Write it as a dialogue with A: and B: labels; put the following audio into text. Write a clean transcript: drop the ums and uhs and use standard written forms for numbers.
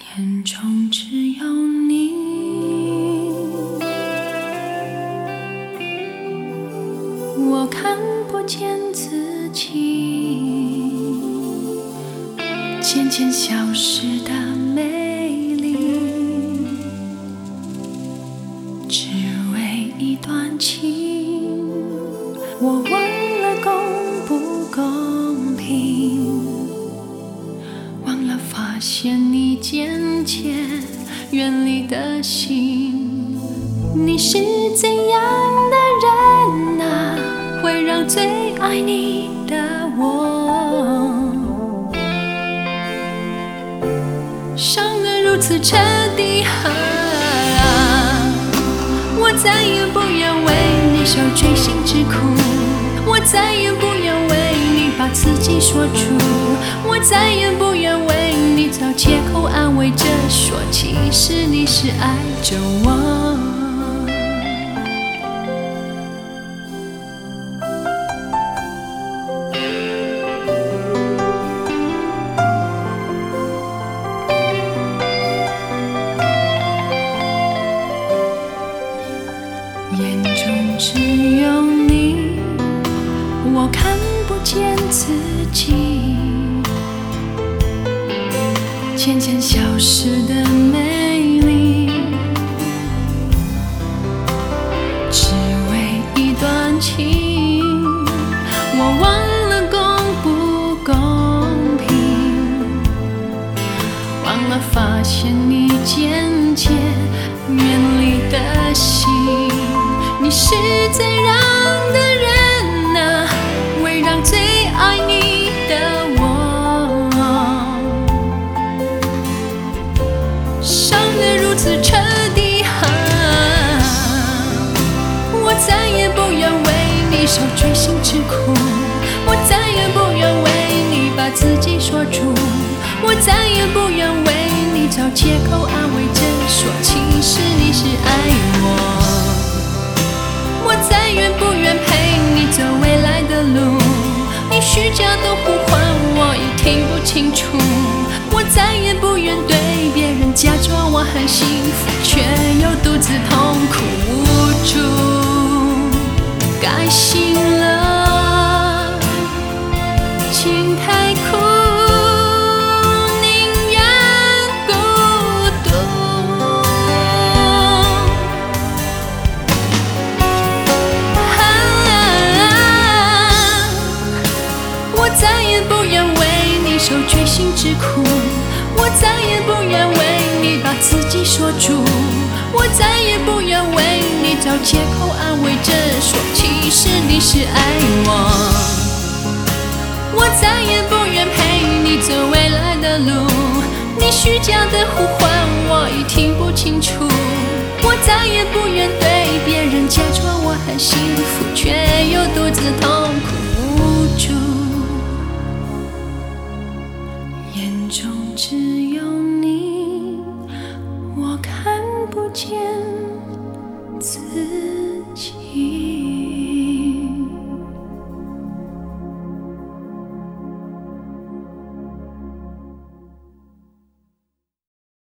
A: 眼中只有你，我看不见自己渐渐消失的美丽，只为一段情，我忘了公不公平，忘了发现你渐渐远离的心。你是怎样的人啊，会让最爱你的我伤得如此彻底我再也不要为你受锥心之苦，我再也不要为你把自己说出，我再也不要为你找借口安慰着说其实你是爱着我。眼中只有你，我看不见自己渐渐消失的美丽，只为一段情，我忘了公不公平，忘了发现你渐渐远离的心。你是怎样的人啊，会让最爱你的我伤得如此彻底我再也不要为你受锥心之苦，我再也不要为你把自己说出，我再也不要为你找借口安慰着说其实你是爱我。我再愿不愿陪你走未来的路，你虚假的呼唤我已听不清楚，我再也不愿对别人假装我很幸福，却又独自痛苦无助。该醒了，情太苦，宁愿孤独。我再也不要为你受锥心之苦，我再也不要为你把自己说出，我再也不要为你找借口安慰着说其实你是爱我。我再也不愿陪你走未来的路，你虚假的呼唤我已听不清楚，我再也不愿对别人假装我很幸福，却又独自痛苦无助。眼中只有你，我看不见